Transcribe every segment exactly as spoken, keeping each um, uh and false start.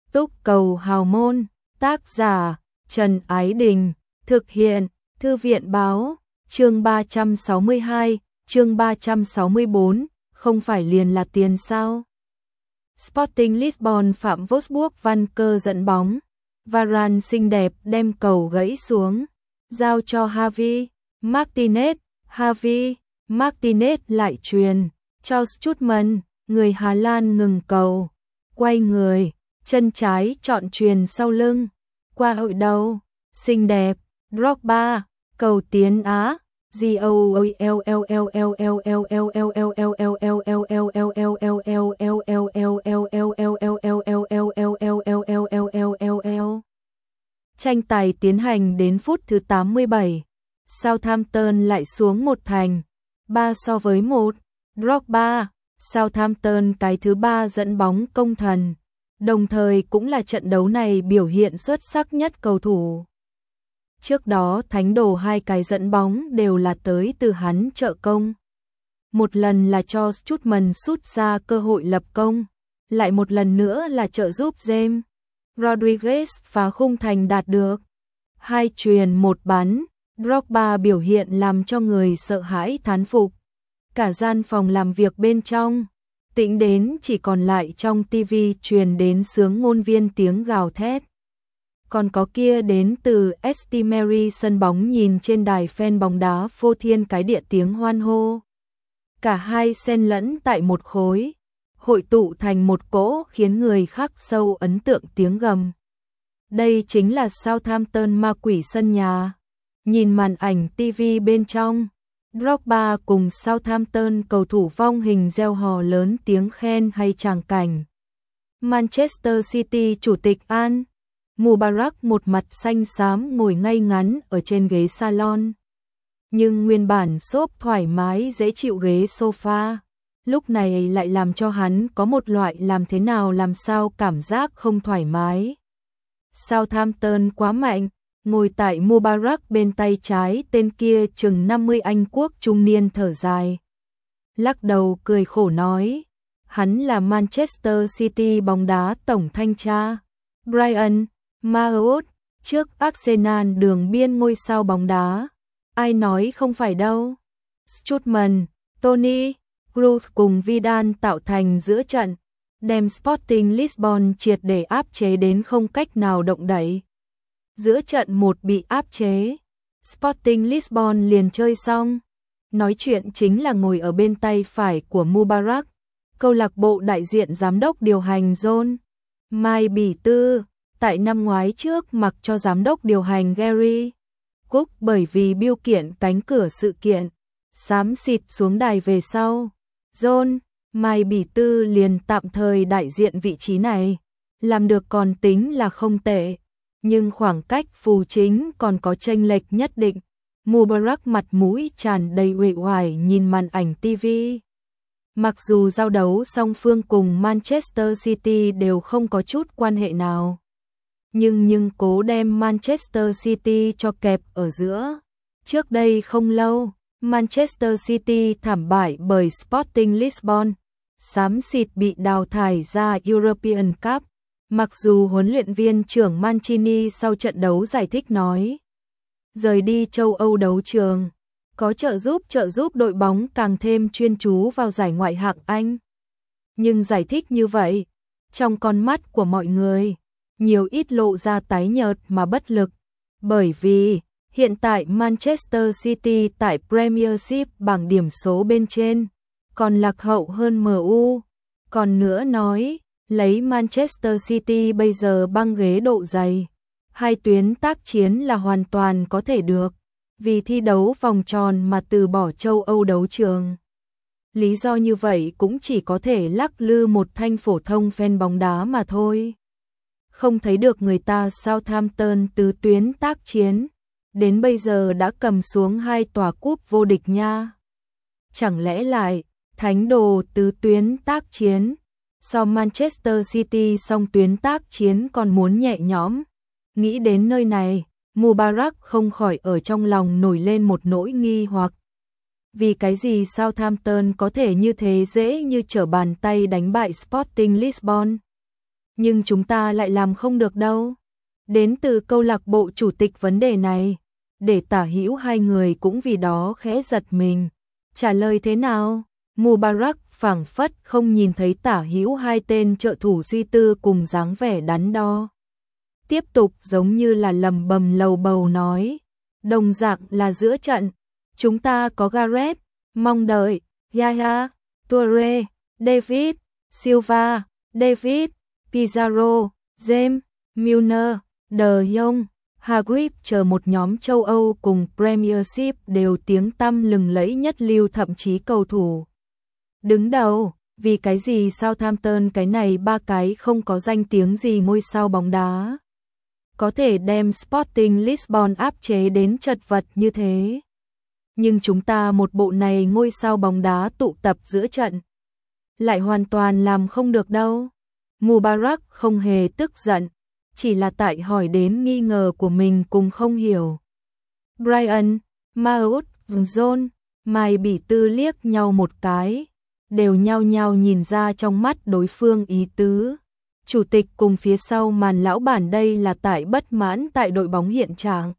Túc cầu hào môn, tác giả Trần Ái Đình, thực hiện Thư viện Báo, chương ba trăm sáu mươi hai, chương ba trăm sáu mươi bốn, không phải liền là tiền sao? Sporting Lisbon phạm Wolfsburg Van Cơ dẫn bóng, Varane xinh đẹp đem cầu gãy xuống, giao cho Javi Martinez, Javi Martinez lại truyền cho Strootman, người Hà Lan ngừng cầu, quay người, chân trái chọn truyền sau lưng, qua hội đầu, xinh đẹp, Drogba, cầu tiến Á, tranh tài tiến hành đến phút thứ tám mươi bảy, Southampton lại xuống một thành, ba so với một, Drogba, Southampton cái thứ ba dẫn bóng công thần, đồng thời cũng là trận đấu này biểu hiện xuất sắc nhất cầu thủ. Trước đó Thánh Đồ hai cái dẫn bóng đều là tới từ hắn trợ công. Một lần là cho Strootman sút ra cơ hội lập công, lại một lần nữa là trợ giúp James Rodriguez phá khung thành đạt được hai chuyền một bắn. Drogba biểu hiện làm cho người sợ hãi thán phục. Cả gian phòng làm việc bên trong tĩnh đến chỉ còn lại trong tivi truyền đến sướng ngôn viên tiếng gào thét. Còn có kia đến từ St Mary sân bóng nhìn trên đài fan bóng đá phô thiên cái địa tiếng hoan hô. Cả hai xen lẫn tại một khối, hội tụ thành một cỗ khiến người khắc sâu ấn tượng tiếng gầm. Đây chính là Southampton ma quỷ sân nhà. Nhìn màn ảnh tivi bên trong, Drogba cùng Southampton cầu thủ vong hình reo hò lớn tiếng khen hay tràng cảnh. Manchester City chủ tịch Al Mubarak một mặt xanh xám ngồi ngay ngắn ở trên ghế salon. Nhưng nguyên bản xốp thoải mái dễ chịu ghế sofa, lúc này lại làm cho hắn có một loại làm thế nào làm sao cảm giác không thoải mái. Southampton quá mạnh, ngồi tại Mubarak bên tay trái tên kia chừng năm mươi Anh quốc trung niên thở dài. Lắc đầu cười khổ nói, hắn là Manchester City bóng đá tổng thanh tra. Brian Maguire, trước Arsenal đường biên ngôi sao bóng đá. Ai nói không phải đâu. Strootman, Tony Kroos cùng Vidal tạo thành giữa trận, đem Sporting Lisbon triệt để áp chế đến không cách nào động đậy. Giữa trận một bị áp chế, Sporting Lisbon liền chơi xong. Nói chuyện chính là ngồi ở bên tay phải của Mubarak, câu lạc bộ đại diện giám đốc điều hành John Mai Bỉ Tư, tại năm ngoái trước mặc cho giám đốc điều hành Gary Cook bởi vì biêu kiện cánh cửa sự kiện, xám xịt xuống đài về sau. John Mai Bỉ Tư liền tạm thời đại diện vị trí này, làm được còn tính là không tệ. Nhưng khoảng cách phù chính còn có chênh lệch nhất định. Mubarak mặt mũi tràn đầy uể oải nhìn màn ảnh tivi. Mặc dù giao đấu song phương cùng Manchester City đều không có chút quan hệ nào, nhưng nhưng cố đem Manchester City cho kẹp ở giữa. Trước đây không lâu, Manchester City thảm bại bởi Sporting Lisbon, xám xịt bị đào thải ra European Cup. Mặc dù huấn luyện viên trưởng Mancini sau trận đấu giải thích nói, rời đi châu Âu đấu trường, có trợ giúp trợ giúp đội bóng càng thêm chuyên chú vào giải ngoại hạng Anh. Nhưng giải thích như vậy, trong con mắt của mọi người, nhiều ít lộ ra tái nhợt mà bất lực. Bởi vì, hiện tại Manchester City tại Premiership bảng điểm số bên trên, còn lạc hậu hơn em u. Còn nữa nói, lấy Manchester City bây giờ băng ghế độ dày, hai tuyến tác chiến là hoàn toàn có thể được, vì thi đấu vòng tròn mà từ bỏ châu Âu đấu trường. Lý do như vậy cũng chỉ có thể lắc lư một thanh phổ thông fan bóng đá mà thôi. Không thấy được người ta Southampton từ tuyến tác chiến, đến bây giờ đã cầm xuống hai tòa cúp vô địch nha. Chẳng lẽ lại, Thánh Đồ từ tuyến tác chiến, so Manchester City song tuyến tác chiến còn muốn nhẹ nhõm. Nghĩ đến nơi này, Mubarak không khỏi ở trong lòng nổi lên một nỗi nghi hoặc. Vì cái gì Southampton có thể như thế dễ như trở bàn tay đánh bại Sporting Lisbon? nhưng chúng ta lại làm không được đâu. Đến từ câu lạc bộ chủ tịch vấn đề này, để Tả Hữu hai người cũng vì đó khẽ giật mình. Trả lời thế nào? Mubarak phảng phất không nhìn thấy Tả Hữu hai tên trợ thủ suy tư cùng dáng vẻ đắn đo. Tiếp tục giống như là lầm bầm lầu bầu nói, đồng dạng là giữa trận, chúng ta có Gareth, mong đợi, Yaya, Toure, David, Silva, David, Pizarro, James, Milner, De Jong, Hargreaves chờ một nhóm châu Âu cùng Premiership đều tiếng tăm lừng lẫy nhất lưu thậm chí cầu thủ đứng đầu, vì cái gì Southampton cái này ba cái không có danh tiếng gì ngôi sao bóng đá có thể đem Sporting Lisbon áp chế đến chật vật như thế. Nhưng chúng ta một bộ này ngôi sao bóng đá tụ tập giữa trận, lại hoàn toàn làm không được đâu. Mubarak không hề tức giận, chỉ là tại hỏi đến nghi ngờ của mình cùng không hiểu. Brian, Maut, John, Mai Bỉ Tư liếc nhau một cái, đều nhao nhao nhìn ra trong mắt đối phương ý tứ. Chủ tịch cùng phía sau màn lão bản đây là tại bất mãn tại đội bóng hiện trạng.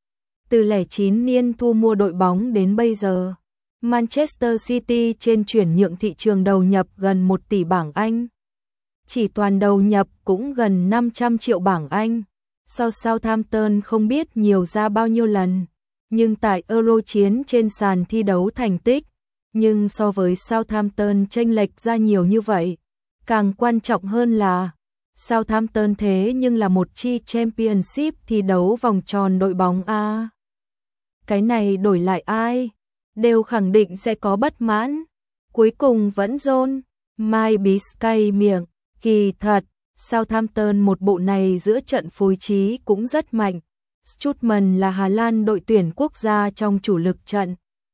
Từ lẻ chín niên thu mua đội bóng đến bây giờ, Manchester City trên chuyển nhượng thị trường đầu nhập gần một tỷ bảng Anh. Chỉ toàn đầu nhập cũng gần năm trăm triệu bảng Anh. Sau Southampton không biết nhiều ra bao nhiêu lần, nhưng tại Euro chiến trên sàn thi đấu thành tích, nhưng so với Southampton chênh lệch ra nhiều như vậy. Càng quan trọng hơn là Southampton thế nhưng là một chi Championship thi đấu vòng tròn đội bóng A. Cái này đổi lại ai, đều khẳng định sẽ có bất mãn. Cuối cùng vẫn John, Mai Bí cay miệng, kỳ thật, Southampton một bộ này giữa trận phối trí cũng rất mạnh. Strootman là Hà Lan đội tuyển quốc gia trong chủ lực trận.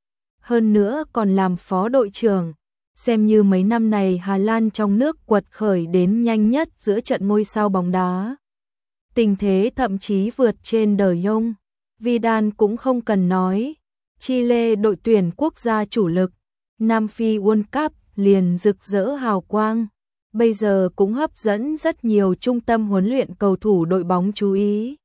Hơn nữa còn làm phó đội trưởng. Xem như mấy năm này Hà Lan trong nước quật khởi đến nhanh nhất giữa trận ngôi sao bóng đá. Tình thế thậm chí vượt trên De Jong. Vidal cũng không cần nói. Chile đội tuyển quốc gia chủ lực. Nam Phi World Cup liền rực rỡ hào quang. Bây giờ cũng hấp dẫn rất nhiều trung tâm huấn luyện cầu thủ đội bóng chú ý.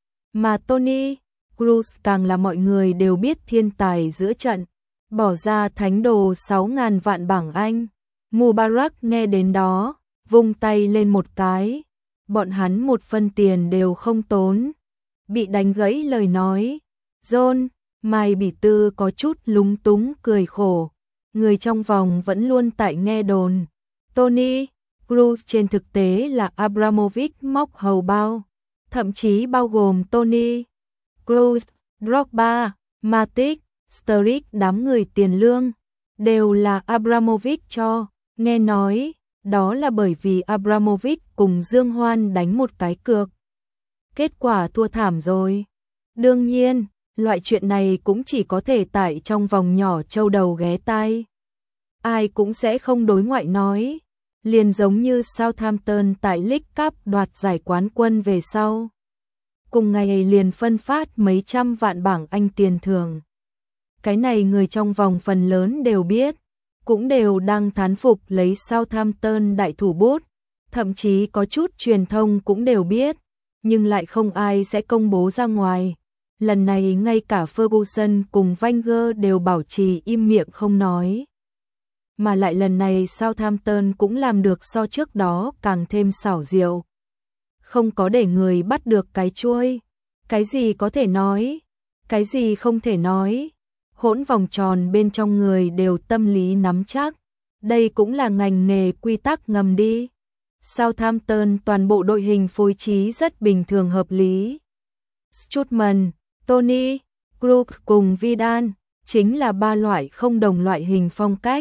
Mà Toni Kroos càng là mọi người đều biết thiên tài giữa trận. Bỏ ra thánh đồ sáu ngàn vạn bảng Anh. Mubarak nghe đến đó, vung tay lên một cái. Bọn hắn một phân tiền đều không tốn. Bị đánh gãy lời nói. John, Mai Bỉ Tư có chút lúng túng cười khổ. Người trong vòng vẫn luôn tại nghe đồn. Toni Kroos trên thực tế là Abramovich móc hầu bao. Thậm chí bao gồm Toni Kroos, Drogba, Matic, Sturridge đám người tiền lương, đều là Abramovich cho. Nghe nói, đó là bởi vì Abramovich cùng Dương Hoan đánh một cái cược. Kết quả thua thảm rồi. Đương nhiên, loại chuyện này cũng chỉ có thể tại trong vòng nhỏ châu đầu ghé tai. Ai cũng sẽ không đối ngoại nói. Liền giống như Southampton tại League Cup đoạt giải quán quân về sau. Cùng ngày liền phân phát mấy trăm vạn bảng Anh tiền thưởng. Cái này người trong vòng phần lớn đều biết, cũng đều đang thán phục lấy Southampton đại thủ bút, thậm chí có chút truyền thông cũng đều biết, nhưng lại không ai sẽ công bố ra ngoài. Lần này ngay cả Ferguson cùng Wenger đều bảo trì im miệng không nói. Mà lại lần này Southampton cũng làm được so trước đó càng thêm xảo diệu. Không có để người bắt được cái chuôi. Cái gì có thể nói, cái gì không thể nói. Hỗn vòng tròn bên trong người đều tâm lý nắm chắc. Đây cũng là ngành nghề quy tắc ngầm đi. Southampton toàn bộ đội hình phối trí rất bình thường hợp lý. Strootman, Toni Kroos cùng Vidal chính là ba loại không đồng loại hình phong cách.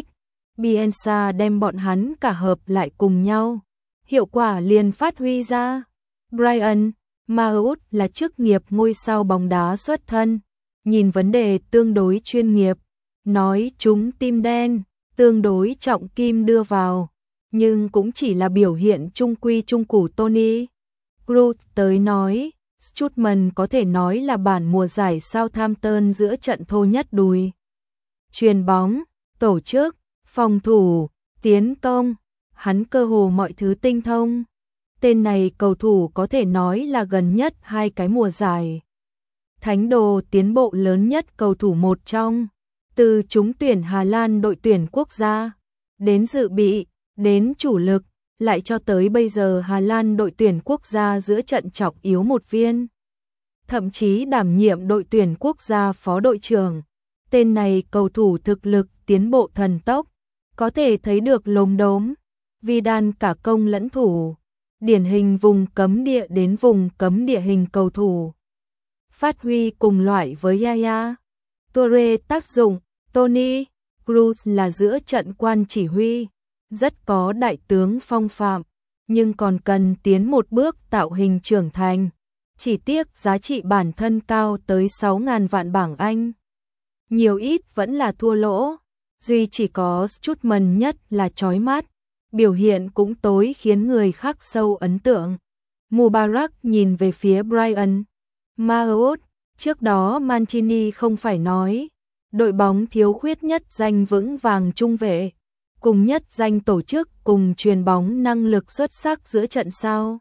Bielsa đem bọn hắn cả hợp lại cùng nhau, hiệu quả liền phát huy ra. Brian Maut là chức nghiệp ngôi sao bóng đá xuất thân, nhìn vấn đề tương đối chuyên nghiệp, nói chúng tim đen, tương đối trọng kim đưa vào, nhưng cũng chỉ là biểu hiện trung quy trung củ. Toni Kroos tới nói, Strootman có thể nói là bản mùa giải Southampton giữa trận thô nhất đùi. Chuyền bóng, tổ chức, phòng thủ, tiến công, hắn cơ hồ mọi thứ tinh thông. T Tên này cầu thủ có thể nói là gần nhất hai cái mùa giải. Thánh đồ tiến bộ lớn nhất cầu thủ một trong, từ trúng tuyển Hà Lan đội tuyển quốc gia, đến dự bị, đến chủ lực, lại cho tới bây giờ Hà Lan đội tuyển quốc gia giữa trận trọng yếu một viên. Thậm chí đảm nhiệm đội tuyển quốc gia phó đội trưởng. Tên này cầu thủ thực lực tiến bộ thần tốc, có thể thấy được lốm đốm, Vidal cả công lẫn thủ, điển hình vùng cấm địa đến vùng cấm địa hình cầu thủ. Phát huy cùng loại với Yaya Toure tác dụng, Toni Kroos là giữa trận quan chỉ huy, rất có đại tướng phong phạm, nhưng còn cần tiến một bước tạo hình trưởng thành. Chỉ tiếc giá trị bản thân cao tới sáu nghìn vạn bảng Anh. Nhiều ít vẫn là thua lỗ, duy chỉ có Strootman nhất là chói mắt, biểu hiện cũng tối khiến người khác sâu ấn tượng. Mubarak nhìn về phía Bryan Maher, trước đó Mancini không phải nói, đội bóng thiếu khuyết nhất danh vững vàng trung vệ, cùng nhất danh tổ chức cùng truyền bóng năng lực xuất sắc giữa trận sao.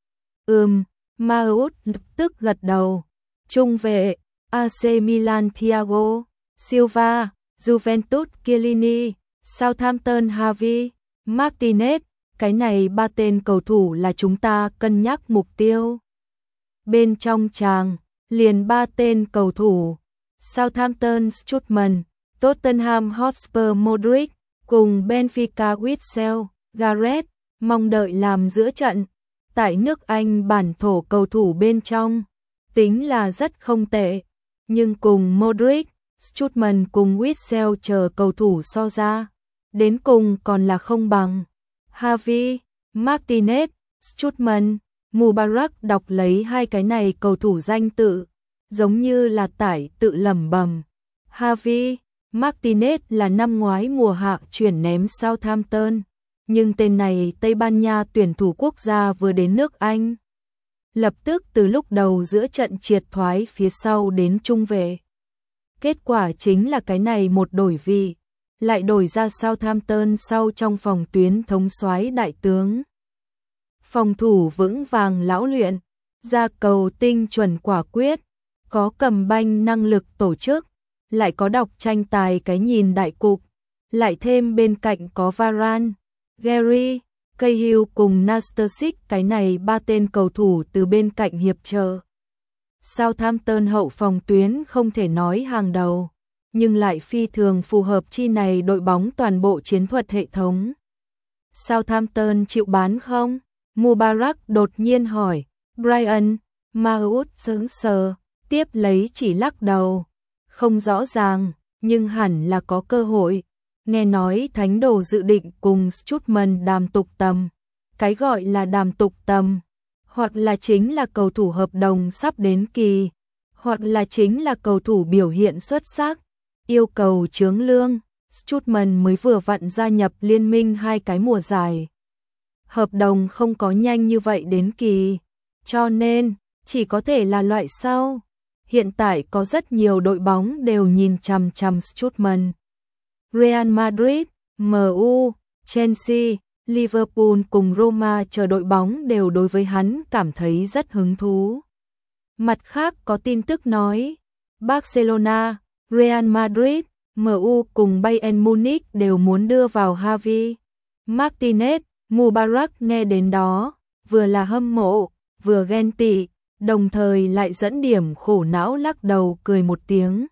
Ừm, Maher lập tức gật đầu. Trung vệ, a xê Milan Thiago Silva, Juventus Chiellini, Southampton Javi Martinez, cái này ba tên cầu thủ là chúng ta cân nhắc mục tiêu. Bên trong tràng, liền ba tên cầu thủ, Southampton Strootman, Tottenham Hotspur Modric, cùng Benfica Witsel, Gareth, mong đợi làm giữa trận. Tại nước Anh bản thổ cầu thủ bên trong, tính là rất không tệ, nhưng cùng Modric, Strootman cùng Witsel chờ cầu thủ so ra, đến cùng còn là không bằng. Javi, Martinez, Strootman, Mubarak đọc lấy hai cái này cầu thủ danh tự, giống như là tải tự lẩm bẩm. Javi, Martinez là năm ngoái mùa hạ chuyển ném Southampton, nhưng tên này Tây Ban Nha tuyển thủ quốc gia vừa đến nước Anh. Lập tức từ lúc đầu giữa trận triệt thoái phía sau đến trung vệ. Kết quả chính là cái này một đổi vị, lại đổi ra Southampton sau trong phòng tuyến thống soái đại tướng. Phòng thủ vững vàng lão luyện, ra cầu tinh chuẩn quả quyết, có cầm banh năng lực tổ chức, lại có đọc tranh tài cái nhìn đại cục, lại thêm bên cạnh có Varane, Gary, Cahill cùng Nastasic, cái này ba tên cầu thủ từ bên cạnh hiệp trợ. Southampton hậu phòng tuyến không thể nói hàng đầu, nhưng lại phi thường phù hợp chi này đội bóng toàn bộ chiến thuật hệ thống. Southampton chịu bán không? Mubarak đột nhiên hỏi. Bryan Maher sững sờ, tiếp lấy chỉ lắc đầu. Không rõ ràng, nhưng hẳn là có cơ hội. Nghe nói thánh đồ dự định cùng Strootman đàm tục tầm. Cái gọi là đàm tục tầm, hoặc là chính là cầu thủ hợp đồng sắp đến kỳ, hoặc là chính là cầu thủ biểu hiện xuất sắc, yêu cầu chướng lương. Strootman mới vừa vặn gia nhập liên minh hai cái mùa giải. Hợp đồng không có nhanh như vậy đến kỳ, cho nên chỉ có thể là loại sau. Hiện tại có rất nhiều đội bóng đều nhìn chằm chằm Strootman. Real Madrid, em u, Chelsea, Liverpool cùng Roma chờ đội bóng đều đối với hắn cảm thấy rất hứng thú. Mặt khác có tin tức nói, Barcelona, Real Madrid, em u cùng Bayern Munich đều muốn đưa vào Javi Martinez. Mubarak nghe đến đó, vừa là hâm mộ, vừa ghen tị, đồng thời lại dẫn điểm khổ não lắc đầu cười một tiếng.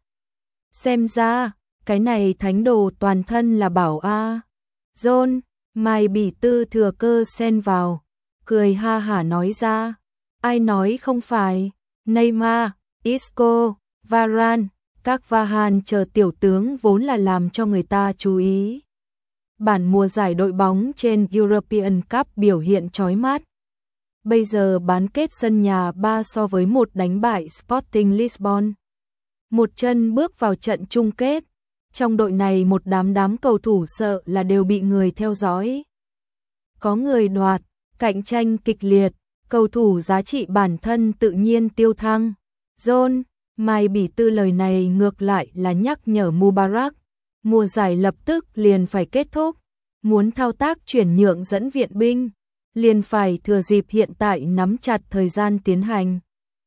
Xem ra, cái này thánh đồ toàn thân là bảo a. John, Mai Bỉ Tư thừa cơ xen vào, cười ha hả nói ra, ai nói không phải, Neymar, Isco, Varane, các Vahan chờ tiểu tướng vốn là làm cho người ta chú ý. Bản mùa giải đội bóng trên European Cup biểu hiện chói mắt. Bây giờ bán kết sân nhà ba so với một đánh bại Sporting Lisbon. Một chân bước vào trận chung kết. Trong đội này một đám đám cầu thủ sợ là đều bị người theo dõi. Có người đoạt, cạnh tranh kịch liệt, cầu thủ giá trị bản thân tự nhiên tiêu thăng. John, Mai Bỉ Tư lời này ngược lại là nhắc nhở Mubarak. Mùa giải lập tức liền phải kết thúc, muốn thao tác chuyển nhượng dẫn viện binh, liền phải thừa dịp hiện tại nắm chặt thời gian tiến hành.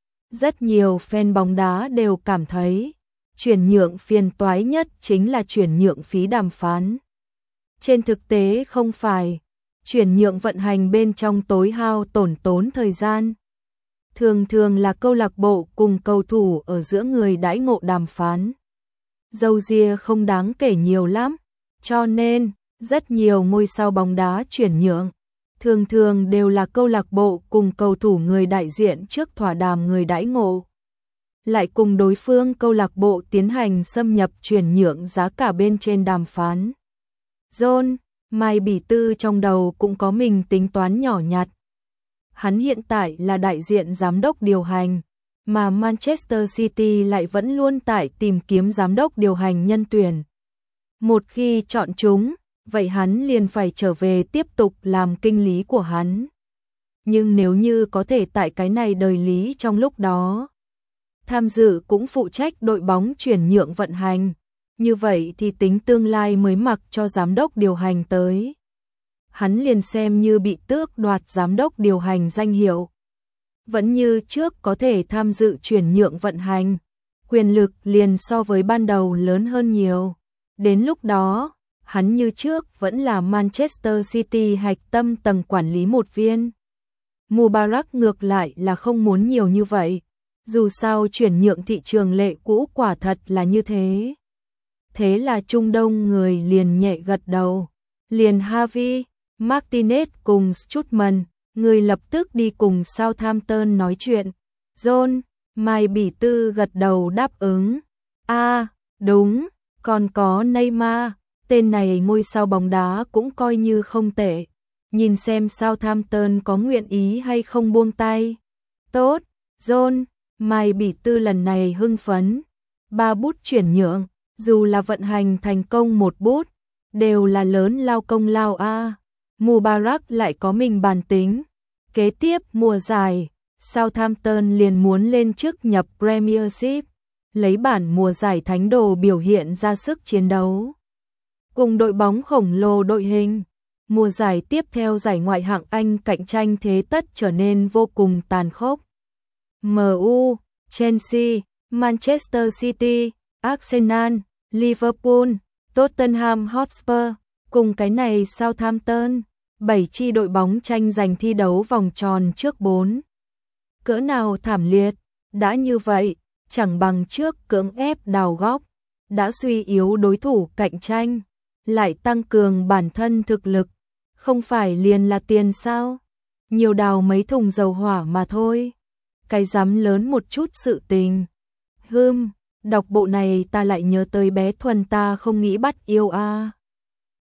Rất nhiều fan bóng đá đều cảm thấy, chuyển nhượng phiền toái nhất chính là chuyển nhượng phí đàm phán. Trên thực tế không phải, chuyển nhượng vận hành bên trong tối hao tổn tốn thời gian. Thường thường là câu lạc bộ cùng cầu thủ ở giữa người đãi ngộ đàm phán. Dâu ria không đáng kể nhiều lắm, cho nên rất nhiều ngôi sao bóng đá chuyển nhượng thường thường đều là câu lạc bộ cùng cầu thủ người đại diện trước thỏa đàm người đãi ngộ, lại cùng đối phương câu lạc bộ tiến hành xâm nhập chuyển nhượng giá cả bên trên đàm phán. John, Mai Bỉ Tư trong đầu cũng có mình tính toán nhỏ nhặt. Hắn hiện tại là đại diện giám đốc điều hành, mà Manchester City lại vẫn luôn tại tìm kiếm giám đốc điều hành nhân tuyển. Một khi chọn chúng, vậy hắn liền phải trở về tiếp tục làm kinh lý của hắn. Nhưng nếu như có thể tại cái này đời lý trong lúc đó, tham dự cũng phụ trách đội bóng chuyển nhượng vận hành, như vậy thì tính tương lai mới mặc cho giám đốc điều hành tới. Hắn liền xem như bị tước đoạt giám đốc điều hành danh hiệu. Vẫn như trước có thể tham dự chuyển nhượng vận hành, quyền lực liền so với ban đầu lớn hơn nhiều. Đến lúc đó, hắn như trước vẫn là Manchester City hạch tâm tầng quản lý một viên. Mubarak ngược lại là không muốn nhiều như vậy, dù sao chuyển nhượng thị trường lệ cũ quả thật là như thế. Thế là Trung Đông người liền nhẹ gật đầu, liền Harvey, Martinez cùng Strootman, người lập tức đi cùng Southampton nói chuyện. John, Mai Bỉ Tư gật đầu đáp ứng. A, à, đúng, còn có Neymar, tên này ngôi sao bóng đá cũng coi như không tệ. Nhìn xem Southampton có nguyện ý hay không buông tay. Tốt, John, Mai Bỉ Tư lần này hưng phấn. Ba bút chuyển nhượng, dù là vận hành thành công một bút, đều là lớn lao công lao a. Mubarak lại có mình bàn tính. Kế tiếp mùa giải, Southampton liền muốn lên chức nhập Premiership, lấy bản mùa giải thánh đồ biểu hiện ra sức chiến đấu. Cùng đội bóng khổng lồ đội hình, mùa giải tiếp theo giải ngoại hạng Anh cạnh tranh thế tất trở nên vô cùng tàn khốc. em u, Chelsea, Manchester City, Arsenal, Liverpool, Tottenham Hotspur, cùng cái này Southampton, bảy chi đội bóng tranh giành thi đấu vòng tròn trước bốn. Cỡ nào thảm liệt, đã như vậy, chẳng bằng trước cưỡng ép đào góc, đã suy yếu đối thủ cạnh tranh, lại tăng cường bản thân thực lực, không phải liền là tiền sao? Nhiều đào mấy thùng dầu hỏa mà thôi. Cái dám lớn một chút sự tình. Hừm, đọc bộ này ta lại nhớ tới bé Thuần ta không nghĩ bắt yêu a.